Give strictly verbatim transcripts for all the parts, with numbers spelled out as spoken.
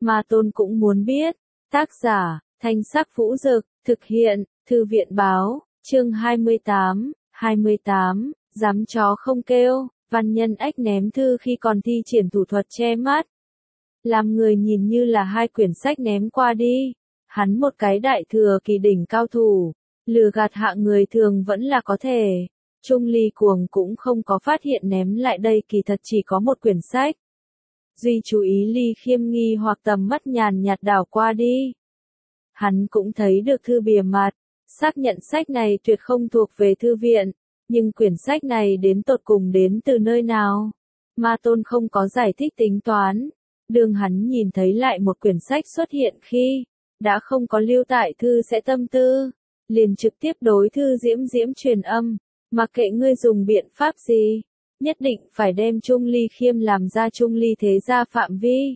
Ma Tôn cũng muốn biết. Tác giả, Thanh Sắc Vũ Dực, thực hiện, Thư viện Báo, chương hai mươi tám, hai mươi tám, dám chó không kêu, Văn Nhân Ách ném thư khi còn thi triển thủ thuật che mắt. Làm người nhìn như là hai quyển sách ném qua đi. Hắn một cái đại thừa kỳ đỉnh cao thủ, lừa gạt hạng người thường vẫn là có thể. Trung Ly Cuồng cũng không có phát hiện ném lại đây kỳ thật chỉ có một quyển sách. Duy chú ý Ly Khiêm nghi hoặc tầm mắt nhàn nhạt đảo qua đi. Hắn cũng thấy được thư bìa mặt, xác nhận sách này tuyệt không thuộc về thư viện, nhưng quyển sách này đến tột cùng đến từ nơi nào? Ma Tôn không có giải thích tính toán. Đường hắn nhìn thấy lại một quyển sách xuất hiện khi đã không có lưu tại thư sẽ tâm tư, liền trực tiếp đối thư Diễm Diễm truyền âm, mặc kệ ngươi dùng biện pháp gì, nhất định phải đem Trung Ly Khiêm làm ra Trung Ly thế gia phạm vi.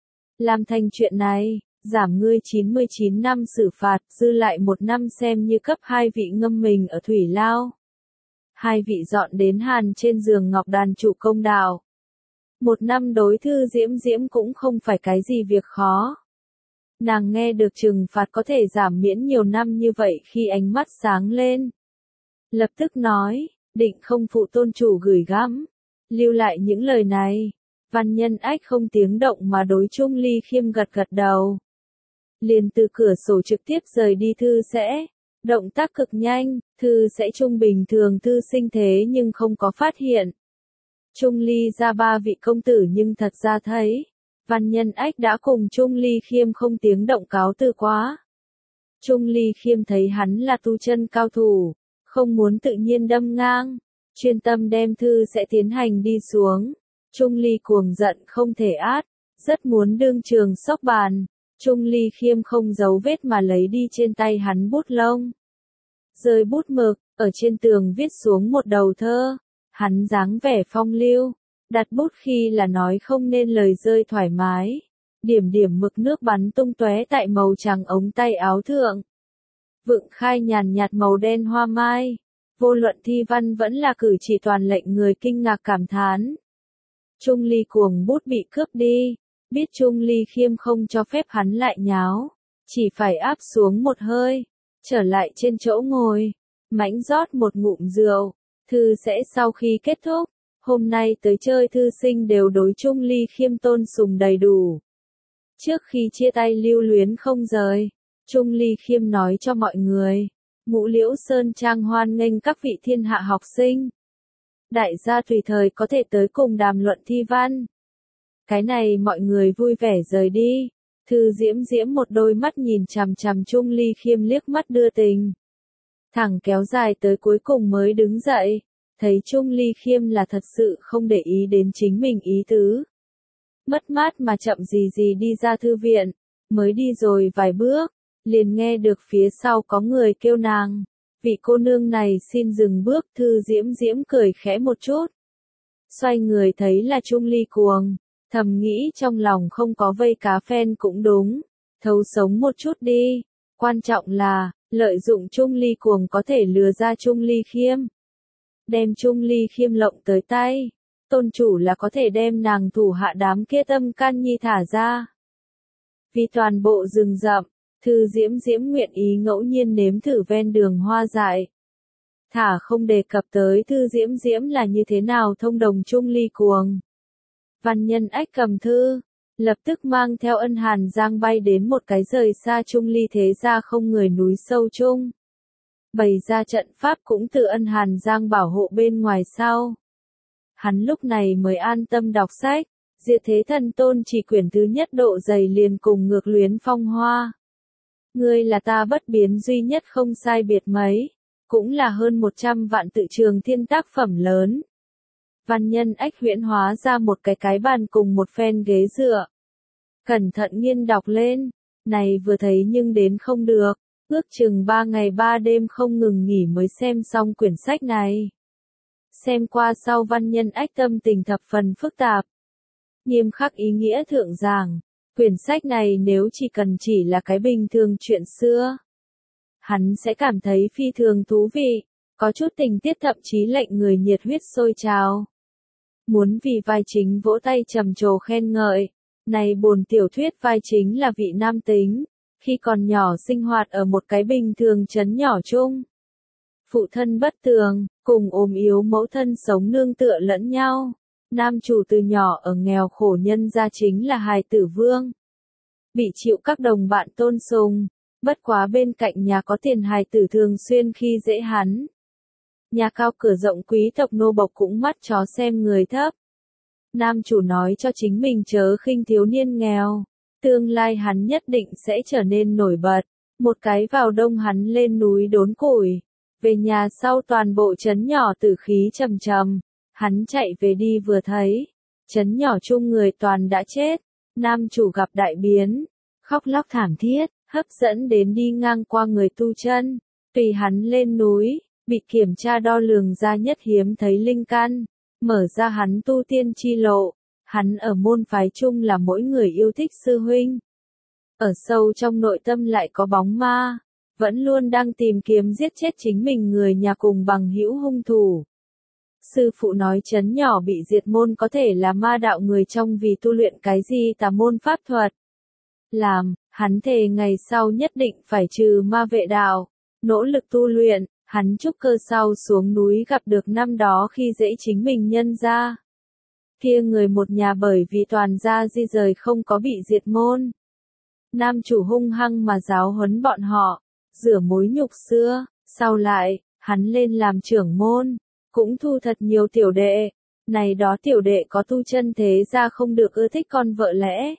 Làm thành chuyện này, giảm ngươi chín mươi chín năm xử phạt, dư lại một năm xem như cấp hai vị ngâm mình ở thủy lao. Hai vị dọn đến hàn trên giường ngọc đàn chủ công đạo. Một năm đối thư Diễm Diễm cũng không phải cái gì việc khó. Nàng nghe được trừng phạt có thể giảm miễn nhiều năm như vậy khi ánh mắt sáng lên. Lập tức nói, định không phụ tôn chủ gửi gắm. Lưu lại những lời này, Văn Nhân Ách không tiếng động mà đối Trung Ly Khiêm gật gật đầu. Liền từ cửa sổ trực tiếp rời đi thư sẽ. Động tác cực nhanh, thư sẽ trung bình thường thư sinh thế nhưng không có phát hiện. Trung Ly ra ba vị công tử nhưng thật ra thấy, Văn Nhân Ách đã cùng Trung Ly Khiêm không tiếng động cáo từ quá. Trung Ly Khiêm thấy hắn là tu chân cao thủ, không muốn tự nhiên đâm ngang, chuyên tâm đem thư sẽ tiến hành đi xuống. Trung Ly Cuồng giận không thể át, rất muốn đương trường sóc bàn. Trung Ly Khiêm không giấu vết mà lấy đi trên tay hắn bút lông. Rơi bút mực, ở trên tường viết xuống một đầu thơ. Hắn dáng vẻ phong lưu, đặt bút khi là nói không nên lời rơi thoải mái. Điểm điểm mực nước bắn tung tóe tại màu trắng ống tay áo thượng. Vựng khai nhàn nhạt màu đen hoa mai. Vô luận thi văn vẫn là cử chỉ toàn lệnh người kinh ngạc cảm thán. Trung Ly Cuồng bút bị cướp đi. Biết Trung Ly Khiêm không cho phép hắn lại nháo. Chỉ phải áp xuống một hơi. Trở lại trên chỗ ngồi. Mãnh rót một ngụm rượu. Thư sẽ sau khi kết thúc. Hôm nay tới chơi thư sinh đều đối Trung Ly Khiêm tôn sùng đầy đủ. Trước khi chia tay lưu luyến không rời. Trung Ly Khiêm nói cho mọi người. Ngũ Liễu Sơn Trang hoan nghênh các vị thiên hạ học sinh. Đại gia tùy thời có thể tới cùng đàm luận thi văn. Cái này mọi người vui vẻ rời đi. Thư Diễm Diễm một đôi mắt nhìn chằm chằm Trung Ly Khiêm liếc mắt đưa tình. Thẳng kéo dài tới cuối cùng mới đứng dậy. Thấy Trung Ly Khiêm là thật sự không để ý đến chính mình ý tứ. Mất mát mà chậm gì gì đi ra thư viện. Mới đi rồi vài bước. Liền nghe được phía sau có người kêu nàng. Vị cô nương này xin dừng bước. Thư Diễm Diễm cười khẽ một chút. Xoay người thấy là Trung Ly Cuồng. Thầm nghĩ trong lòng không có vây cá phen cũng đúng. Thấu sống một chút đi. Quan trọng là, lợi dụng Trung Ly Cuồng có thể lừa ra Trung Ly Khiêm. Đem Trung Ly Khiêm lộng tới tay. Tôn chủ là có thể đem nàng thủ hạ đám kia tâm can nhi thả ra. Vì toàn bộ rừng rậm, Thư Diễm Diễm nguyện ý ngẫu nhiên nếm thử ven đường hoa dại. Thả không đề cập tới Thư Diễm Diễm là như thế nào thông đồng Trung Ly Cuồng. Văn Nhân Ách cầm thư, lập tức mang theo Ân Hàn Giang bay đến một cái rời xa Trung Ly thế gia không người núi sâu chung. Bày ra trận pháp cũng từ Ân Hàn Giang bảo hộ bên ngoài sau. Hắn lúc này mới an tâm đọc sách, Diệt Thế Thần Tôn chỉ quyển thứ nhất độ dày liền cùng Ngược Luyến Phong Hoa. Ngươi là ta bất biến duy nhất không sai biệt mấy, cũng là hơn một trăm vạn tự trường thiên tác phẩm lớn. Văn Nhân Ách huyễn hóa ra một cái cái bàn cùng một phen ghế dựa. Cẩn thận nghiên đọc lên, này vừa thấy nhưng đến không được, ước chừng ba ngày ba đêm không ngừng nghỉ mới xem xong quyển sách này. Xem qua sau Văn Nhân Ách tâm tình thập phần phức tạp. Nghiêm khắc ý nghĩa thượng giảng, quyển sách này nếu chỉ cần chỉ là cái bình thường chuyện xưa, hắn sẽ cảm thấy phi thường thú vị, có chút tình tiết thậm chí lệnh người nhiệt huyết sôi trào. Muốn vì vai chính vỗ tay trầm trồ khen ngợi, Này buồn tiểu thuyết vai chính là vị nam tính, khi còn nhỏ sinh hoạt ở một cái bình thường trấn nhỏ chung. Phụ thân bất tường, cùng ốm yếu mẫu thân sống nương tựa lẫn nhau. Nam chủ từ nhỏ ở nghèo khổ nhân gia chính là hài tử vương. Bị chịu các đồng bạn tôn sùng, bất quá bên cạnh nhà có tiền hài tử thường xuyên khi dễ hắn. Nhà cao cửa rộng quý tộc nô bộc cũng mắt chó xem người thấp. Nam chủ nói cho chính mình chớ khinh thiếu niên nghèo, tương lai hắn nhất định sẽ trở nên nổi bật. Một cái vào đông hắn lên núi đốn củi, về nhà sau toàn bộ trấn nhỏ tử khí trầm trầm, hắn chạy về đi vừa thấy, trấn nhỏ chung người toàn đã chết, nam chủ gặp đại biến, khóc lóc thảm thiết, hấp dẫn đến đi ngang qua người tu chân, tùy hắn lên núi, bị kiểm tra đo lường ra nhất hiếm thấy linh căn, mở ra hắn tu tiên chi lộ, hắn ở môn phái chung là mỗi người yêu thích sư huynh. Ở sâu trong nội tâm lại có bóng ma, vẫn luôn đang tìm kiếm giết chết chính mình người nhà cùng bằng hữu hung thủ. Sư phụ nói trấn nhỏ bị diệt môn có thể là ma đạo người trong vì tu luyện cái gì tà môn pháp thuật. Làm, hắn thề ngày sau nhất định phải trừ ma vệ đạo, nỗ lực tu luyện, hắn trúc cơ sau xuống núi gặp được năm đó khi dễ chính mình nhân ra. Kia người một nhà bởi vì toàn gia di rời không có bị diệt môn. Nam chủ hung hăng mà giáo huấn bọn họ, rửa mối nhục xưa, sau lại, hắn lên làm trưởng môn, cũng thu thật nhiều tiểu đệ, này đó tiểu đệ có tu chân thế ra không được ưa thích con vợ lẽ.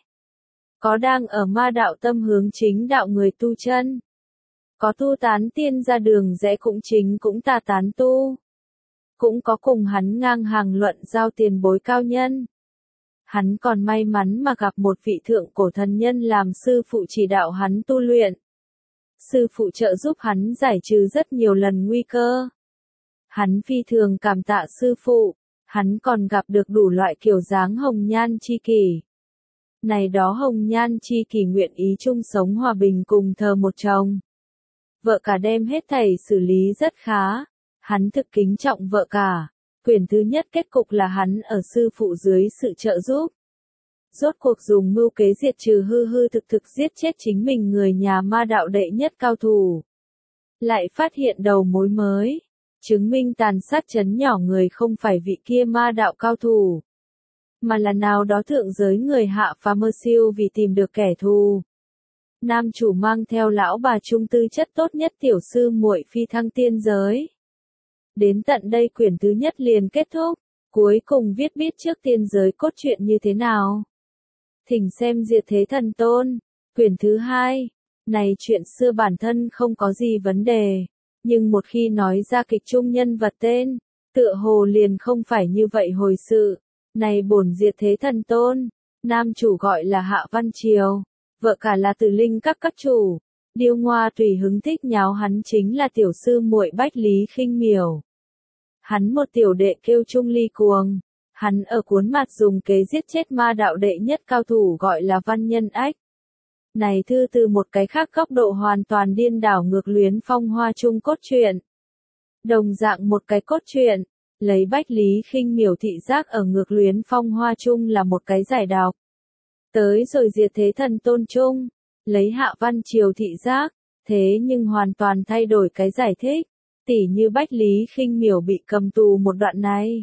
Có đang ở ma đạo tâm hướng chính đạo người tu chân. Có tu tán tiên ra đường rẽ cũng chính cũng tà tán tu. Cũng có cùng hắn ngang hàng luận giao tiền bối cao nhân. Hắn còn may mắn mà gặp một vị thượng cổ thần nhân làm sư phụ chỉ đạo hắn tu luyện. Sư phụ trợ giúp hắn giải trừ rất nhiều lần nguy cơ. Hắn phi thường cảm tạ sư phụ, hắn còn gặp được đủ loại kiểu dáng hồng nhan chi kỷ. Này đó hồng nhan chi kỷ nguyện ý chung sống hòa bình cùng thờ một chồng. Vợ cả đem hết thảy xử lý rất khá, hắn thực kính trọng vợ cả. Quyển thứ nhất kết cục là hắn ở sư phụ dưới sự trợ giúp. Rốt cuộc dùng mưu kế diệt trừ hư hư thực thực giết chết chính mình người nhà ma đạo đệ nhất cao thủ. Lại phát hiện đầu mối mới, chứng minh tàn sát trấn nhỏ người không phải vị kia ma đạo cao thủ, mà là nào đó thượng giới người hạ phàm mơ siêu vì tìm được kẻ thù. Nam chủ mang theo lão bà trung tư chất tốt nhất tiểu sư muội phi thăng tiên giới. Đến tận đây quyển thứ nhất liền kết thúc, cuối cùng viết biết trước tiên giới cốt truyện như thế nào. Thỉnh xem Diệt Thế Thần Tôn, quyển thứ hai. Này chuyện xưa bản thân không có gì vấn đề, nhưng một khi nói ra kịch trung nhân vật tên, tựa hồ liền không phải như vậy hồi sự. Này bổn Diệt Thế Thần Tôn, nam chủ gọi là Hạ Văn Triều, vợ cả là Tử Linh các các chủ. Điêu Ngoa tùy hứng thích nháo hắn chính là tiểu sư muội Bách Lý Khinh Miểu. Hắn một tiểu đệ kêu Trung Ly Cuồng, hắn ở cuốn mặt dùng kế giết chết ma đạo đệ nhất cao thủ gọi là Văn Nhân Ách. Này thư từ một cái khác góc độ hoàn toàn điên đảo ngược Luyến Phong Hoa chung cốt truyện. Đồng dạng một cái cốt truyện, lấy Bách Lý Khinh Miểu thị giác ở ngược Luyến Phong Hoa chung là một cái giải đọc. Tới rồi Diệt Thế Thần Tôn chung, lấy Hạ Văn Triều thị giác, thế nhưng hoàn toàn thay đổi cái giải thích, tỉ như Bách Lý Khinh Miểu bị cầm tù một đoạn này.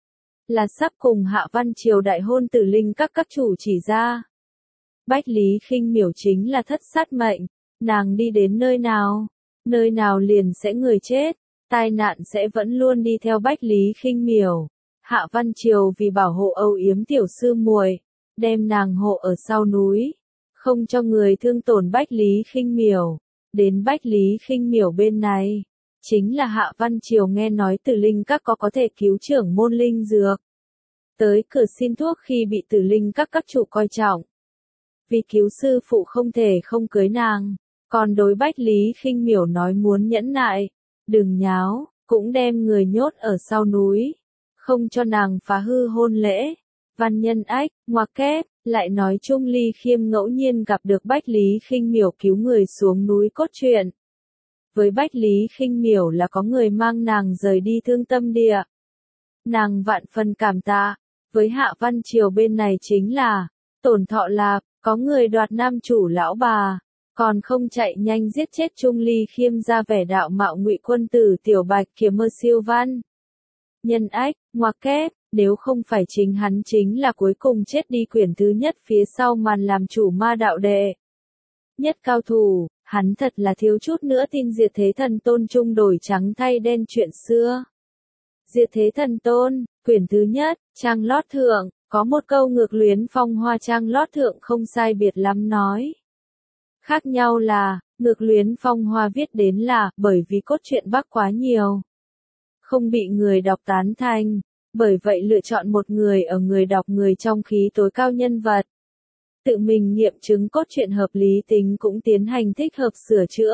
Là sắp cùng Hạ Văn Triều đại hôn Tử Linh các các chủ chỉ ra. Bách Lý Khinh Miểu chính là thất sát mệnh, nàng đi đến nơi nào, nơi nào liền sẽ người chết, tai nạn sẽ vẫn luôn đi theo Bách Lý Khinh Miểu. Hạ Văn Triều vì bảo hộ âu yếm tiểu sư muội, đem nàng hộ ở sau núi, không cho người thương tổn Bách Lý Khinh Miểu. Đến Bách Lý Khinh Miểu bên này, chính là Hạ Văn Triều nghe nói Tử Linh các có có thể cứu trưởng môn linh dược. Tới cửa xin thuốc khi bị Tử Linh các các chủ coi trọng. Vì cứu sư phụ không thể không cưới nàng, còn đối Bách Lý Khinh Miểu nói muốn nhẫn nại, đừng nháo, cũng đem người nhốt ở sau núi, không cho nàng phá hư hôn lễ. Văn Nhân Ách, ngoặc kép, lại nói Trung Ly Khiêm ngẫu nhiên gặp được Bách Lý Khinh Miểu cứu người xuống núi cốt truyện. Với Bách Lý Khinh Miểu là có người mang nàng rời đi thương tâm địa. Nàng vạn phần cảm tạ, với Hạ Văn Triều bên này chính là Tổn Thọ Lạp, có người đoạt nam chủ lão bà, còn không chạy nhanh giết chết Trung Ly Khiêm ra vẻ đạo mạo Ngụy quân tử Tiểu Bạch Kiểm Mơ Siêu Văn. Nhân Ách, ngoặc kép, nếu không phải chính hắn chính là cuối cùng chết đi quyển thứ nhất phía sau màn làm chủ ma đạo đệ nhất cao thủ, hắn thật là thiếu chút nữa tin Diệt Thế Thần Tôn chung đổi trắng thay đen chuyện xưa. Diệt Thế Thần Tôn, quyển thứ nhất, trang lót thượng, có một câu ngược luyến phong hoa trang lót thượng không sai biệt lắm nói. Khác nhau là, ngược luyến phong hoa viết đến là, bởi vì cốt truyện Bắc quá nhiều, không bị người đọc tán thành, bởi vậy lựa chọn một người ở người đọc người trong khí tối cao nhân vật. Tự mình nghiệm chứng cốt truyện hợp lý tính cũng tiến hành thích hợp sửa chữa.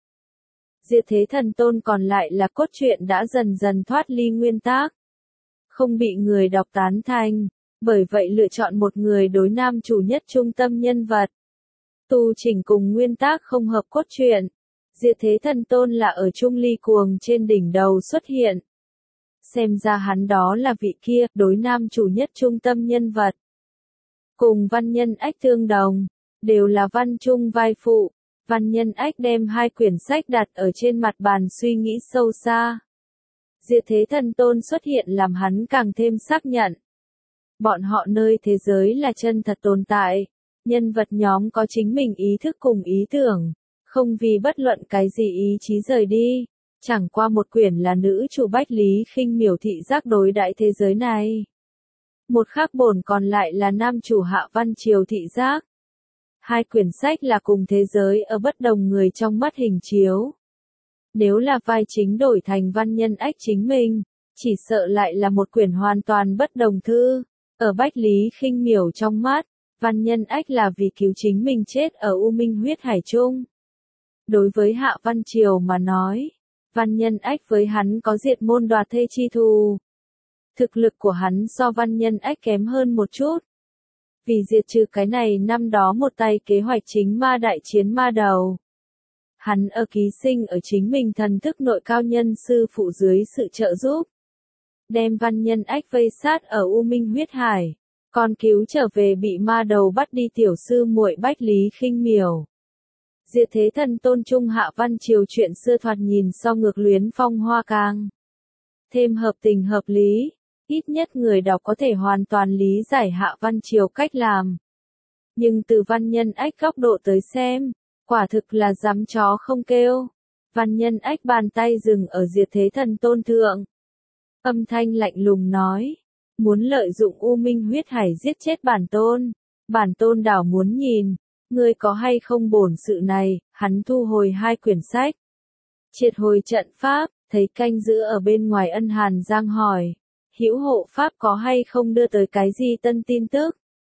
Diệt Thế Thần Tôn còn lại là cốt truyện đã dần dần thoát ly nguyên tác, không bị người đọc tán thành, bởi vậy lựa chọn một người đối nam chủ nhất trung tâm nhân vật. Tu chỉnh cùng nguyên tác không hợp cốt truyện. Diệt Thế Thần Tôn là ở Trung Ly Cuồng trên đỉnh đầu xuất hiện. Xem ra hắn đó là vị kia, đối nam chủ nhất trung tâm nhân vật. Cùng Văn Nhân Ách tương đồng, đều là văn trung vai phụ. Văn Nhân Ách đem hai quyển sách đặt ở trên mặt bàn suy nghĩ sâu xa. Diệt Thế Thần Tôn xuất hiện làm hắn càng thêm xác nhận. Bọn họ nơi thế giới là chân thật tồn tại. Nhân vật nhóm có chính mình ý thức cùng ý tưởng, không vì bất luận cái gì ý chí rời đi. Chẳng qua một quyển là nữ chủ Bách Lý Khinh Miểu thị giác đối đại thế giới này. Một khác bổn còn lại là nam chủ Hạ Văn Triều thị giác. Hai quyển sách là cùng thế giới ở bất đồng người trong mắt hình chiếu. Nếu là vai chính đổi thành Văn Nhân Ách chính mình, chỉ sợ lại là một quyển hoàn toàn bất đồng thư. Ở Bách Lý Khinh Miểu trong mắt, Văn Nhân Ách là vì cứu chính mình chết ở U Minh huyết hải chung. Đối với Hạ Văn Triều mà nói, Văn Nhân Ách với hắn có diệt môn đoạt thê chi thù. Thực lực của hắn so Văn Nhân Ách kém hơn một chút. Vì diệt trừ cái này năm đó một tay kế hoạch chính ma đại chiến ma đầu. Hắn ở ký sinh ở chính mình thần thức nội cao nhân sư phụ dưới sự trợ giúp. Đem Văn Nhân Ách vây sát ở U Minh huyết hải. Còn cứu trở về bị ma đầu bắt đi tiểu sư muội Bách Lý Khinh Miểu. Diệt Thế Thần Tôn trung Hạ Văn Triều chuyện xưa thoạt nhìn so ngược luyến phong hoa càng thêm hợp tình hợp lý, ít nhất người đọc có thể hoàn toàn lý giải Hạ Văn Triều cách làm. Nhưng từ Văn Nhân Ách góc độ tới xem, quả thực là dám chó không kêu. Văn Nhân Ách bàn tay dừng ở Diệt Thế Thần Tôn thượng. Âm thanh lạnh lùng nói, muốn lợi dụng U Minh huyết hải giết chết bản tôn, bản tôn đảo muốn nhìn. Ngươi có hay không bổn sự này, hắn thu hồi hai quyển sách. Triệt hồi trận pháp, thấy canh giữ ở bên ngoài Ân Hàn Giang hỏi. Hữu hộ pháp có hay không đưa tới cái gì tân tin tức?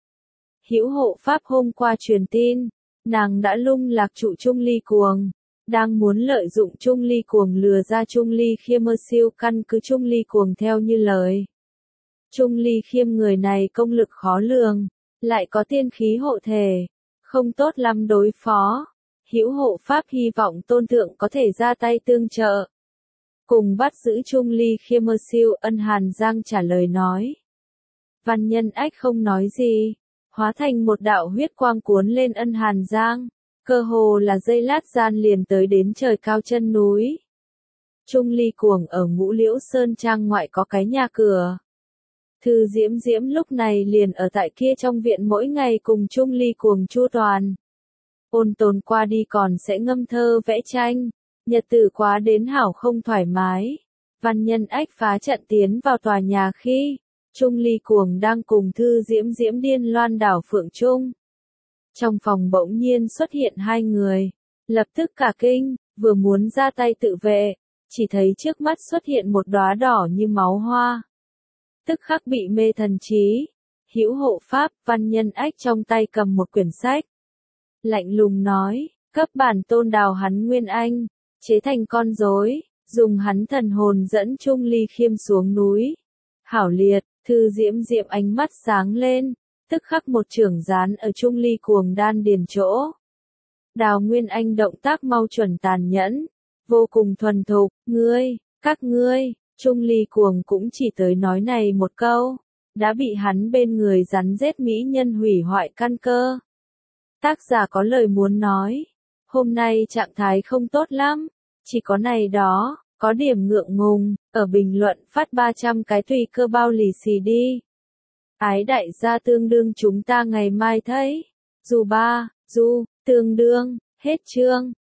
Hữu hộ pháp hôm qua truyền tin, nàng đã lung lạc trụ Trung Ly Cuồng. Đang muốn lợi dụng Trung Ly Cuồng lừa ra Trung Ly Khiêm Mơ Siêu căn cứ Trung Ly Cuồng theo như lời. Trung Ly Khiêm người này công lực khó lường, lại có tiên khí hộ thể. Không tốt lắm đối phó. Hữu hộ pháp hy vọng tôn thượng có thể ra tay tương trợ. Cùng bắt giữ Trung Ly Khiêm Mơ Siêu, Ân Hàn Giang trả lời nói. Văn Nhân Ách không nói gì, hóa thành một đạo huyết quang cuốn lên Ân Hàn Giang, cơ hồ là giây lát gian liền tới đến trời cao chân núi. Trung Ly Cuồng ở Ngũ Liễu Sơn Trang ngoại có cái nhà cửa. Thư Diễm Diễm lúc này liền ở tại kia trong viện mỗi ngày cùng Trung Ly Cuồng chu toàn. Ôn tồn qua đi còn sẽ ngâm thơ vẽ tranh, nhật tử quá đến hảo không thoải mái. Văn Nhân Ách phá trận tiến vào tòa nhà khi, Trung Ly Cuồng đang cùng Thư Diễm Diễm điên loan đảo Phượng Trung. Trong phòng bỗng nhiên xuất hiện hai người, lập tức cả kinh, vừa muốn ra tay tự vệ, chỉ thấy trước mắt xuất hiện một đóa đỏ như máu hoa. Tức khắc bị mê thần trí. Hữu hộ pháp, Văn Nhân Ách trong tay cầm một quyển sách. Lạnh lùng nói, cấp bản tôn đào hắn nguyên anh, chế thành con rối, dùng hắn thần hồn dẫn Trung Ly Khiêm xuống núi. Hảo liệt, Thư Diễm Diễm ánh mắt sáng lên, tức khắc một chưởng dán ở Trung Ly Cuồng đan điền chỗ. Đào nguyên anh động tác mau chuẩn tàn nhẫn, vô cùng thuần thục, ngươi, các ngươi. Trung Ly Cuồng cũng chỉ tới nói này một câu, đã bị hắn bên người rắn rết mỹ nhân hủy hoại căn cơ. Tác giả có lời muốn nói, hôm nay trạng thái không tốt lắm, chỉ có này đó, có điểm ngượng ngùng, ở bình luận phát ba trăm cái tùy cơ bao lì xì đi. Ái đại gia tương đương chúng ta ngày mai thấy, dù ba, du, tương đương, hết chương.